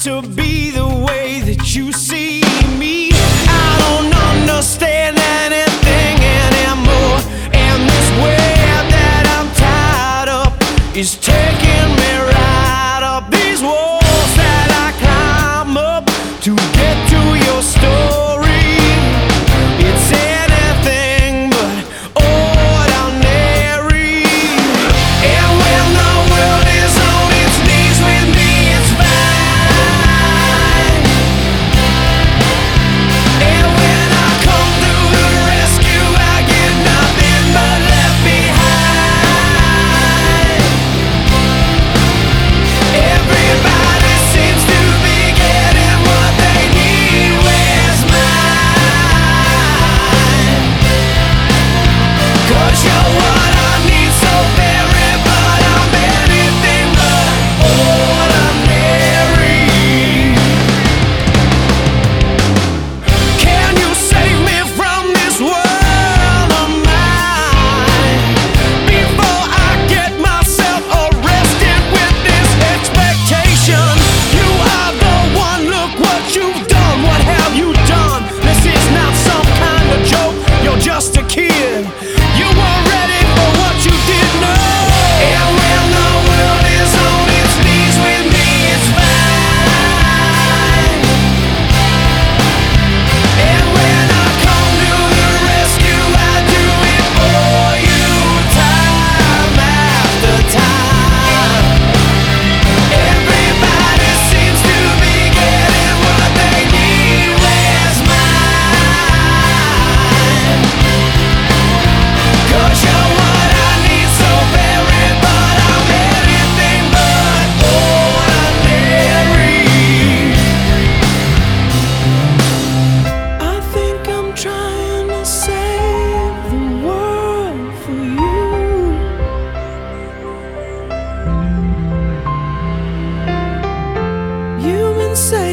to be the way that you see me. I don't understand anything anymore, and this web that I'm tied up is taking me right up these walls that I climb up to get to your story. It's anything but ordinary, and when the world is on its knees with me, it's fine. And when I come through the rescue, I get nothing but left behind. Everybody seems to be getting what they need. Where's mine? 'Cause you're what I need so very, but I'm anything but ordinary. Can you save me from this world of mine before I get myself arrested with this expectation? You are the one, look what you've done. What have you done? This is not some kind of joke, you're just a kid. You weren't ready for what you did know. And when the world is on its knees with me, it's fine. And when I come to the rescue, I do it for you, time after time. Everybody seems to be getting what they need. Where's mine? 'Cause you're what I need so very, but I'm anything but ordinary. I think I'm trying to save the world for you. You've been saving